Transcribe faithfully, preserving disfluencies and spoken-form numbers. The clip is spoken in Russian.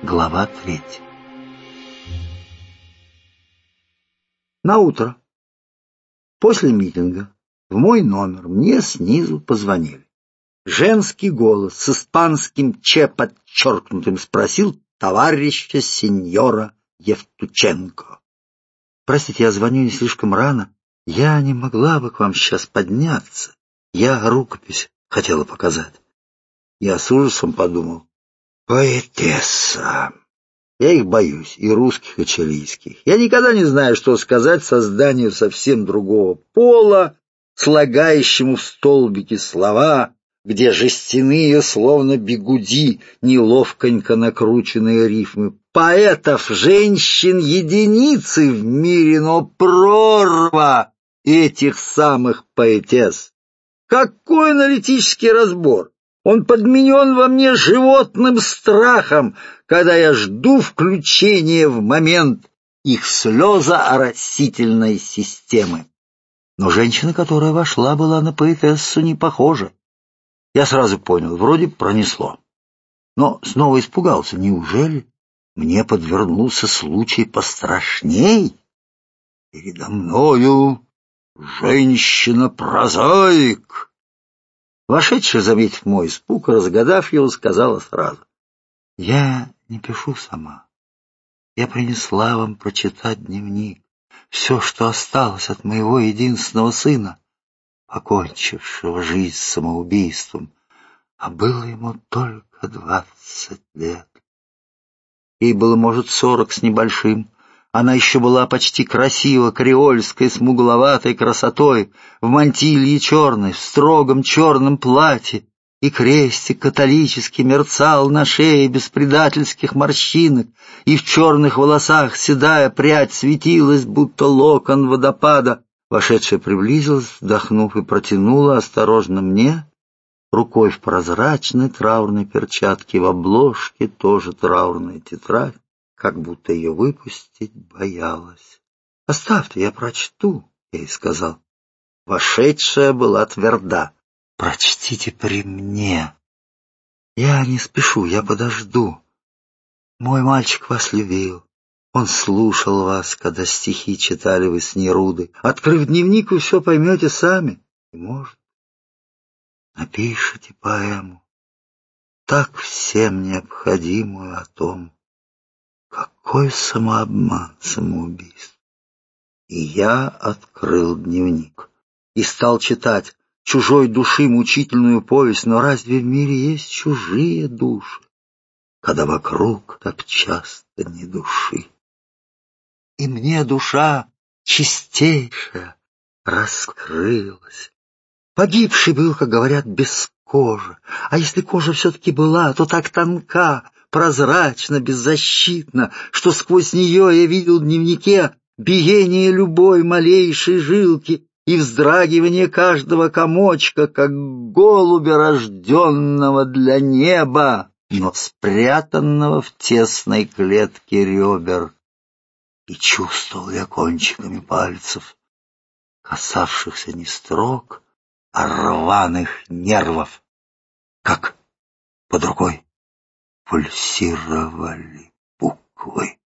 Глава третья. Наутро, после митинга, в мой номер мне снизу позвонили. Женский голос с испанским «че» подчеркнутым спросил товарища сеньора Евтученко. «Простите, я звоню не слишком рано. Я не могла бы к вам сейчас подняться. Я рукопись хотела показать». Я с ужасом подумал: поэтесса. Я их боюсь, и русских, и чилийских. Я никогда не знаю, что сказать созданию совсем другого пола, слагающему в столбике слова, где жестяные, словно бигуди, неловконько накрученные рифмы. Поэтов, женщин, единицы в мире, но прорва этих самых поэтесс. Какой аналитический разбор! Он подменен во мне животным страхом, когда я жду включения в момент их слезооросительной системы. Но женщина, которая вошла, была на поэтессу не похожа. Я сразу понял, вроде пронесло. Но снова испугался. Неужели мне подвернулся случай пострашней? Передо мною женщина-прозаик. Вошедшая, заметив мой испуг, разгадав его, сказала сразу: «Я не пишу сама. Я принесла вам прочитать дневник, все, что осталось от моего единственного сына, покончившего жизнь самоубийством, а было ему только двадцать лет. Ей было, может, сорок с небольшим. Она еще была почти красива, креольской, смугловатой красотой, в мантилье черной, в строгом черном платье, и крестик католический мерцал на шее без предательских морщинок, и в черных волосах седая прядь светилась, будто локон водопада». Вошедшая приблизилась, вдохнув, и протянула осторожно мне, рукой в прозрачной траурной перчатке, в обложке тоже траурная тетрадь, как будто ее выпустить боялась. «Оставьте, я прочту», — я ей сказал. Вошедшая была тверда. «Прочтите при мне. Я не спешу, я подожду. Мой мальчик вас любил. Он слушал вас, когда стихи читали вы с Неруды. Открыв дневник, вы все поймете сами. И, может, напишите поэму, так всем необходимую, о том, какой самообман, самоубийство». И я открыл дневник и стал читать чужой души мучительную повесть. Но разве в мире есть чужие души, когда вокруг так часто не души? И мне душа чистейшая раскрылась. Погибший был, как говорят, без кожи, а если кожа все-таки была, то так тонка, прозрачно, беззащитно, что сквозь нее я видел в дневнике биение любой малейшей жилки и вздрагивание каждого комочка, как голубя, рожденного для неба, но спрятанного в тесной клетке ребер. И чувствовал я кончиками пальцев, касавшихся не строк, а рваных нервов, как под рукой пульсировали буквы.